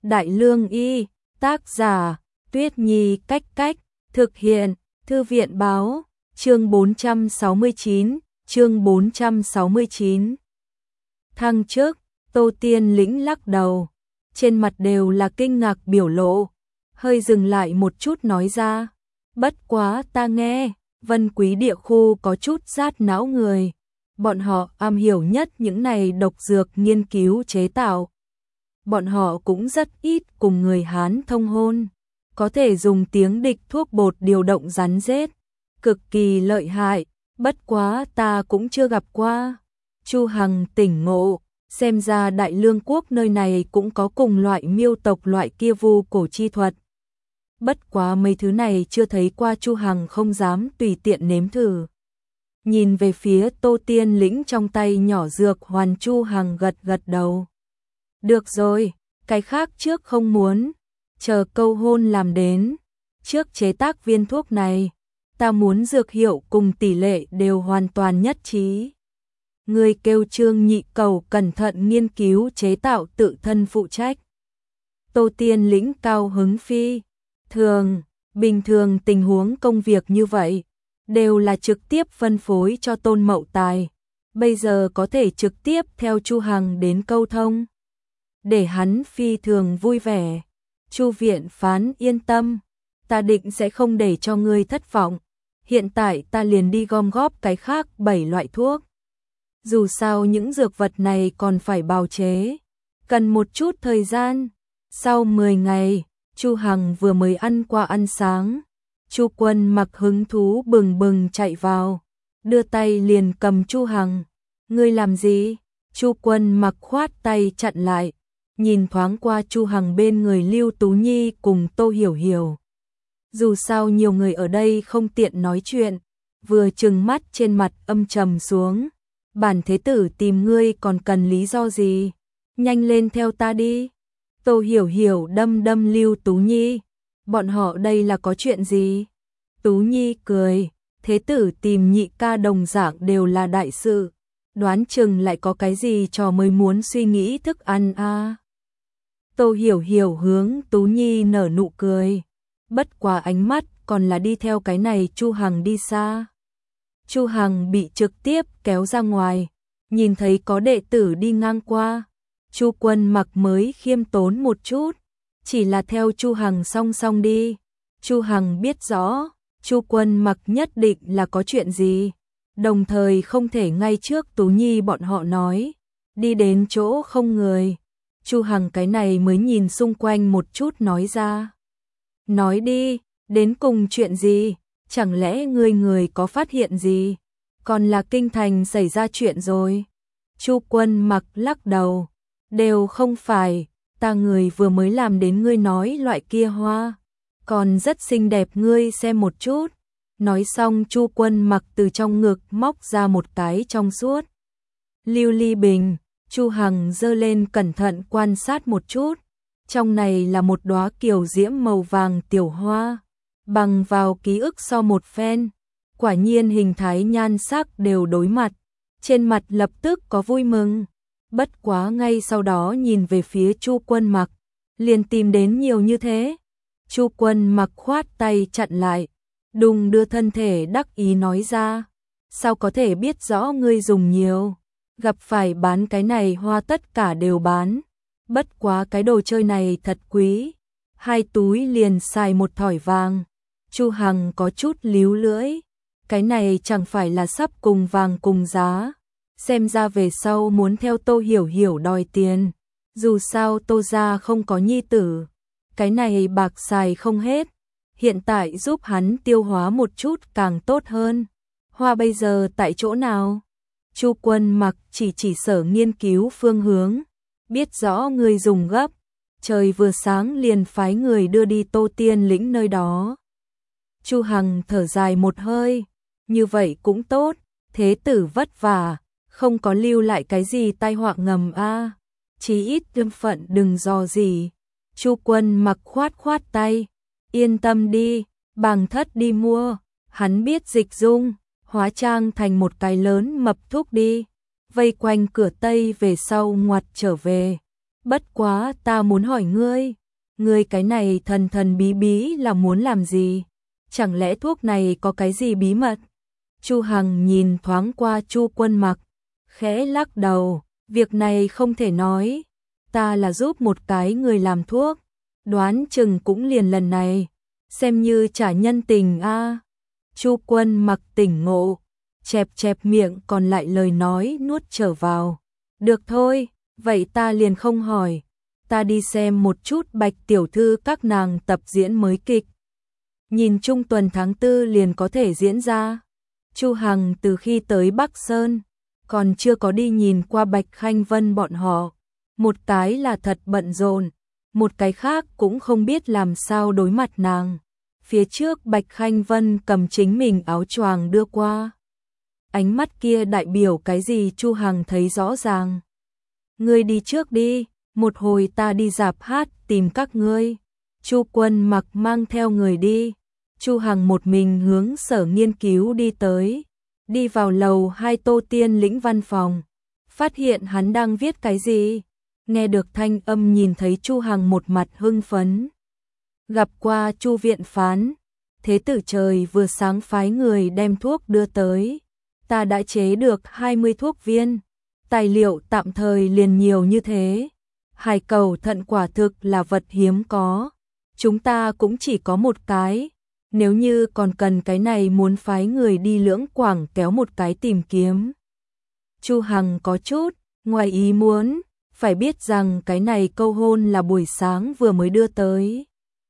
Đại Lương Y, tác giả, Tuyết Nhi Cách Cách, thực hiện, Thư viện Báo, chương 469, chương 469. Thăng chức, Tô Tiên Lĩnh lắc đầu, trên mặt đều là kinh ngạc biểu lộ, hơi dừng lại một chút nói ra, bất quá ta nghe, Vân Quý địa khu có chút rát não người, bọn họ am hiểu nhất những này độc dược nghiên cứu chế tạo. Bọn họ cũng rất ít cùng người Hán thông hôn, có thể dùng tiếng địch thuốc bột điều động rắn rết, cực kỳ lợi hại, bất quá ta cũng chưa gặp qua. Chu Hằng tỉnh ngộ, xem ra Đại Lương quốc nơi này cũng có cùng loại miêu tộc loại kia vu cổ chi thuật. Bất quá mấy thứ này chưa thấy qua, Chu Hằng không dám tùy tiện nếm thử. Nhìn về phía Tô Tiên Lĩnh trong tay nhỏ dược hoàn, Chu Hằng gật gật đầu. Được rồi, cái khác trước không muốn, chờ câu hôn làm đến, trước chế tác viên thuốc này, ta muốn dược hiệu cùng tỷ lệ đều hoàn toàn nhất trí. Người kêu Trương Nhị Cầu cẩn thận nghiên cứu chế tạo, tự thân phụ trách. Tô Tiên Lĩnh cao hứng phi bình thường tình huống công việc như vậy, đều là trực tiếp phân phối cho Tôn Mậu Tài, bây giờ có thể trực tiếp theo Chu Hằng đến câu thông, để hắn phi thường vui vẻ. Chu viện phán yên tâm, ta định sẽ không để cho ngươi thất vọng, hiện tại ta liền đi gom góp cái khác 7 loại thuốc. Dù sao những dược vật này còn phải bào chế, cần một chút thời gian. Sau 10 ngày, Chu Hằng vừa mới ăn qua ăn sáng, Chu Quân Mặc hứng thú bừng bừng chạy vào, đưa tay liền cầm Chu Hằng. Ngươi làm gì? Chu Quân Mặc khoát tay chặn lại, nhìn thoáng qua Chu Hằng bên người Lưu Tú Nhi cùng Tô Hiểu Hiểu. Dù sao nhiều người ở đây không tiện nói chuyện, vừa trừng mắt trên mặt âm trầm xuống. Bản thế tử tìm ngươi còn cần lý do gì? Nhanh lên theo ta đi. Tô Hiểu Hiểu đâm Lưu Tú Nhi. Bọn họ đây là có chuyện gì? Tú Nhi cười, thế tử tìm nhị ca đồng dạng đều là đại sự, đoán chừng lại có cái gì trò mới muốn suy nghĩ thức ăn a. Tô Hiểu Hiểu hướng Tú Nhi nở nụ cười, bất quá ánh mắt còn là đi theo cái này Chu Hằng đi xa. Chu Hằng bị trực tiếp kéo ra ngoài, nhìn thấy có đệ tử đi ngang qua, Chu Quân Mặc mới khiêm tốn một chút, chỉ là theo Chu Hằng song song đi. Chu Hằng biết rõ, Chu Quân Mặc nhất định là có chuyện gì, đồng thời không thể ngay trước Tú Nhi bọn họ nói, đi đến chỗ không người. Chu Hằng cái này mới nhìn xung quanh một chút nói ra. Nói đi, đến cùng chuyện gì? Chẳng lẽ người có phát hiện gì? Còn là kinh thành xảy ra chuyện rồi? Chu Quân Mặc lắc đầu, đều không phải, ta người vừa mới làm đến ngươi nói loại kia hoa, còn rất xinh đẹp, ngươi xem một chút. Nói xong Chu Quân Mặc từ trong ngực móc ra một cái trong suốt lưu ly bình, Chu Hằng giơ lên cẩn thận quan sát một chút, trong này là một đóa kiều diễm màu vàng tiểu hoa. Bằng vào ký ức so một phen, quả nhiên hình thái nhan sắc đều đối mặt, trên mặt lập tức có vui mừng. Bất quá ngay sau đó nhìn về phía Chu Quân Mặc, liền tìm đến nhiều như thế. Chu Quân Mặc khoát tay chặn lại, đùng đưa thân thể đắc ý nói ra, sao có thể biết rõ ngươi dùng nhiều, gặp phải bán cái này hoa tất cả đều bán, bất quá cái đồ chơi này thật quý, 2 túi liền xài một thỏi vàng. Chu Hằng có chút líu lưỡi, cái này chẳng phải là sắp cùng vàng cùng giá, xem ra về sau muốn theo Tô Hiểu Hiểu đòi tiền, dù sao Tô gia không có nhi tử, cái này bạc xài không hết, hiện tại giúp hắn tiêu hóa một chút càng tốt hơn. Hoa bây giờ tại chỗ nào? Chu Quân Mặc chỉ sở nghiên cứu phương hướng, biết rõ người dùng gấp, trời vừa sáng liền phái người đưa đi Tô Tiên Lĩnh nơi đó. Chu Hằng thở dài một hơi, như vậy cũng tốt, thế tử vất vả, không có lưu lại cái gì tai họa ngầm a, chí ít thân phận đừng dò gì. Chu Quân Mặc khoát tay, yên tâm đi, Bàng Thất đi mua, hắn biết dịch dung, hóa trang thành một cái lớn mập thúc đi, vây quanh cửa Tây về sau ngoặt trở về. Bất quá ta muốn hỏi ngươi cái này thần thần bí bí là muốn làm gì? Chẳng lẽ thuốc này có cái gì bí mật? Chu Hằng nhìn thoáng qua Chu Quân Mặc, khẽ lắc đầu, việc này không thể nói, ta là giúp một cái người làm thuốc, đoán chừng cũng liền lần này, xem như trả nhân tình a. Chu Quân Mặc tỉnh ngộ, chẹp chẹp miệng còn lại lời nói nuốt trở vào. Được thôi, vậy ta liền không hỏi, ta đi xem một chút Bạch tiểu thư các nàng tập diễn mới kịch. Nhìn chung tuần tháng 4 liền có thể diễn ra. Chu Hằng từ khi tới Bắc Sơn, còn chưa có đi nhìn qua Bạch Khanh Vân bọn họ. Một cái là thật bận rộn, một cái khác cũng không biết làm sao đối mặt nàng. Phía trước Bạch Khanh Vân cầm chính mình áo choàng đưa qua. Ánh mắt kia đại biểu cái gì Chu Hằng thấy rõ ràng. Ngươi đi trước đi, một hồi ta đi rạp hát tìm các ngươi. Chu Quân Mặc mang theo người đi. Chu Hằng một mình hướng sở nghiên cứu đi tới. Đi vào lầu 2 Tô Tiên Lĩnh văn phòng. Phát hiện hắn đang viết cái gì. Nghe được thanh âm nhìn thấy Chu Hằng một mặt hưng phấn. Gặp qua Chu viện phán. Thế tử trời vừa sáng phái người đem thuốc đưa tới. Ta đã chế được 20 thuốc viên. Tài liệu tạm thời liền nhiều như thế. Hải cầu thận quả thực là vật hiếm có. Chúng ta cũng chỉ có một cái. Nếu như còn cần cái này muốn phái người đi Lưỡng Quảng kéo một cái tìm kiếm. Chu Hằng có chút ngoài ý muốn, phải biết rằng cái này câu hôn là buổi sáng vừa mới đưa tới.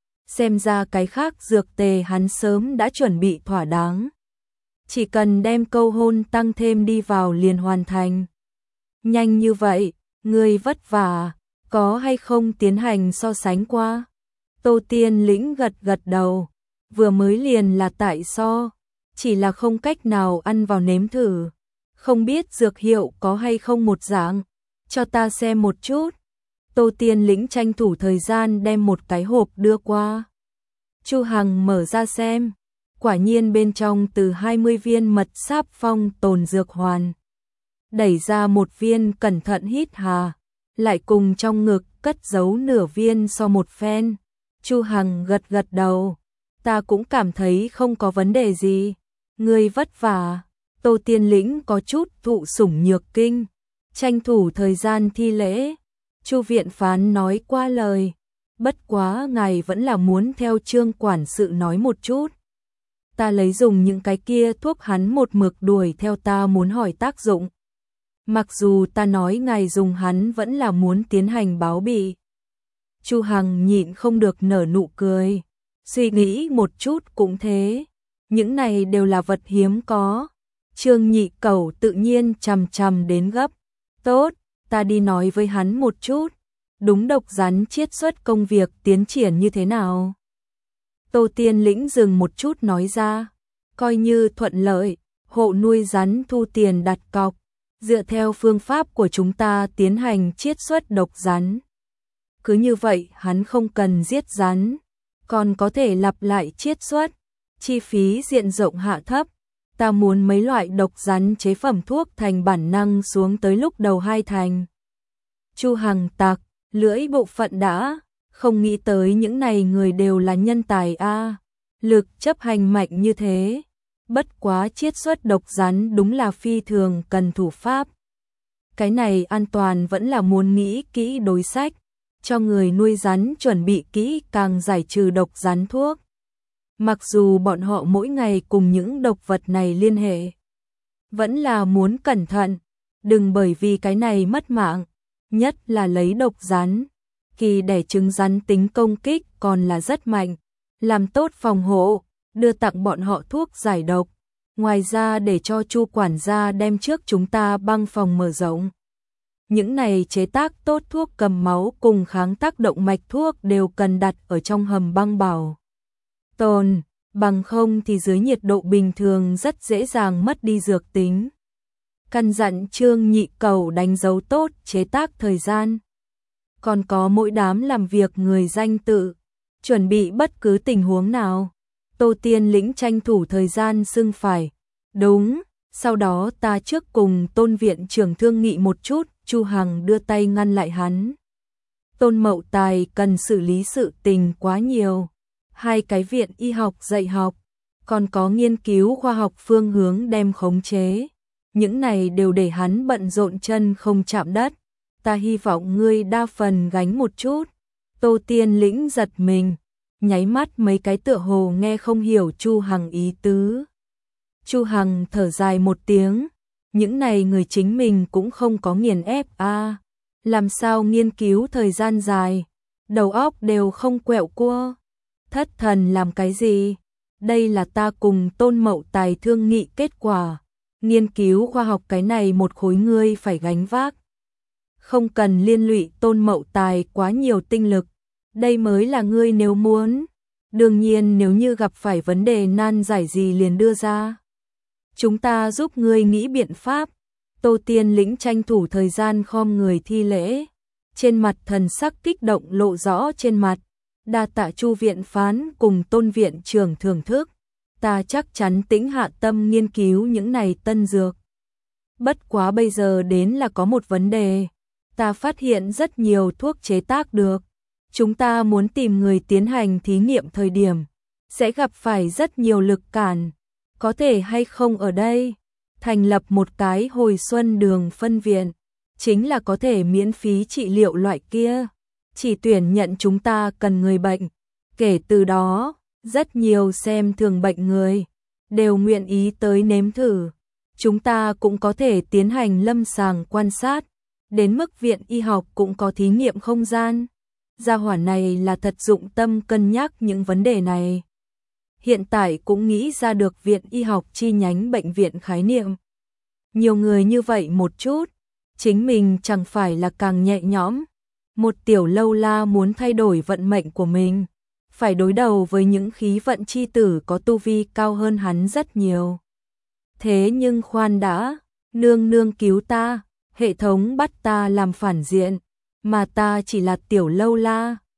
Xem ra cái khác dược tề hắn sớm đã chuẩn bị thỏa đáng. Chỉ cần đem câu hôn tăng thêm đi vào liền hoàn thành. Nhanh như vậy, ngươi vất vả, có hay không tiến hành so sánh qua? Tô Tiên Lĩnh gật gật đầu, vừa mới liền là tại so, chỉ là không cách nào ăn vào nếm thử. Không biết dược hiệu có hay không một dạng, cho ta xem một chút. Tô Tiên Lĩnh tranh thủ thời gian đem một cái hộp đưa qua. Chu Hằng mở ra xem, quả nhiên bên trong từ 20 viên mật sáp phong tồn dược hoàn. Đẩy ra một viên cẩn thận hít hà, lại cùng trong ngực cất giấu nửa viên so một phen. Chu Hằng gật gật đầu, ta cũng cảm thấy không có vấn đề gì. Ngươi vất vả. Tô Tiên Lĩnh có chút thụ sủng nhược kinh, tranh thủ thời gian thi lễ. Chu viện phán nói qua lời, bất quá ngài vẫn là muốn theo Trương quản sự nói một chút. Ta lấy dùng những cái kia thuốc hắn một mực đuổi theo ta muốn hỏi tác dụng. Mặc dù ta nói ngài dùng hắn vẫn là muốn tiến hành báo bị. Chu Hằng nhịn không được nở nụ cười, suy nghĩ một chút cũng thế. Những này đều là vật hiếm có. Trương Nhị Cẩu tự nhiên chằm chằm đến gấp. Tốt, ta đi nói với hắn một chút. Đúng độc rắn chiết xuất công việc tiến triển như thế nào? Tô Tiên Lĩnh dừng một chút nói ra. Coi như thuận lợi, hộ nuôi rắn thu tiền đặt cọc. Dựa theo phương pháp của chúng ta tiến hành chiết xuất độc rắn. Cứ như vậy hắn không cần giết rắn, còn có thể lặp lại chiết xuất. Chi phí diện rộng hạ thấp. Ta muốn mấy loại độc rắn chế phẩm thuốc thành bản năng xuống tới lúc đầu 2 thành. Chu Hằng tặc, lưỡi bộ phận đã, không nghĩ tới những này người đều là nhân tài a, lực chấp hành mạnh như thế. Bất quá chiết xuất độc rắn đúng là phi thường cần thủ pháp. Cái này an toàn vẫn là muốn nghĩ kỹ đối sách, cho người nuôi rắn chuẩn bị kỹ càng giải trừ độc rắn thuốc. Mặc dù bọn họ mỗi ngày cùng những độc vật này liên hệ, vẫn là muốn cẩn thận, đừng bởi vì cái này mất mạng, nhất là lấy độc rắn. Kỳ đẻ trứng rắn tính công kích còn là rất mạnh, làm tốt phòng hộ, đưa tặng bọn họ thuốc giải độc. Ngoài ra để cho Chu quản gia đem trước chúng ta băng phòng mở rộng. Những này chế tác tốt thuốc cầm máu cùng kháng tác động mạch thuốc đều cần đặt ở trong hầm băng bảo tồn, bằng không thì dưới nhiệt độ bình thường rất dễ dàng mất đi dược tính. Căn dặn Trương Nhị Cẩu đánh dấu tốt chế tác thời gian. Còn có mỗi đám làm việc người danh tự, chuẩn bị bất cứ tình huống nào. Tô Tiên Lĩnh tranh thủ thời gian xưng phải. Đúng, sau đó ta trước cùng Tôn viện trưởng thương nghị một chút. Chu Hằng đưa tay ngăn lại hắn. Tôn Mậu Tài cần xử lý sự tình quá nhiều. 2 cái viện y học dạy học, còn có nghiên cứu khoa học phương hướng đem khống chế. Những này đều để hắn bận rộn chân không chạm đất. Ta hy vọng ngươi đa phần gánh một chút. Tô Tiên Lĩnh giật mình, nháy mắt mấy cái tựa hồ nghe không hiểu Chu Hằng ý tứ. Chu Hằng thở dài một tiếng, những này người chính mình cũng không có nghiền ép a, làm sao nghiên cứu thời gian dài, đầu óc đều không quẹo cua. Thất thần làm cái gì? Đây là ta cùng Tôn Mậu Tài thương nghị kết quả. Nghiên cứu khoa học cái này một khối ngươi phải gánh vác. Không cần liên lụy Tôn Mậu Tài quá nhiều tinh lực. Đây mới là ngươi nếu muốn. Đương nhiên nếu như gặp phải vấn đề nan giải gì liền đưa ra. Chúng ta giúp ngươi nghĩ biện pháp. Tô Tiên Lĩnh tranh thủ thời gian khom người thi lễ. Trên mặt thần sắc kích động lộ rõ trên mặt. Đa tạ Chu viện phán cùng Tôn viện trưởng thưởng thức. Ta chắc chắn tĩnh hạ tâm nghiên cứu những này tân dược. Bất quá bây giờ đến là có một vấn đề. Ta phát hiện rất nhiều thuốc chế tác được. Chúng ta muốn tìm người tiến hành thí nghiệm thời điểm. Sẽ gặp phải rất nhiều lực cản. Có thể hay không ở đây. Thành lập một cái hồi xuân đường phân viện. Chính là có thể miễn phí trị liệu loại kia. Chỉ tuyển nhận chúng ta cần người bệnh. Kể từ đó, rất nhiều xem thường bệnh người. Đều nguyện ý tới nếm thử. Chúng ta cũng có thể tiến hành lâm sàng quan sát. Đến mức viện y học cũng có thí nghiệm không gian. Gia hỏa này là thật dụng tâm cân nhắc những vấn đề này. Hiện tại cũng nghĩ ra được viện y học chi nhánh bệnh viện khái niệm. Nhiều người như vậy một chút, chính mình chẳng phải là càng nhẹ nhõm. Một tiểu lâu la muốn thay đổi vận mệnh của mình, phải đối đầu với những khí vận chi tử có tu vi cao hơn hắn rất nhiều. Thế nhưng khoan đã, nương nương cứu ta, hệ thống bắt ta làm phản diện, mà ta chỉ là tiểu lâu la.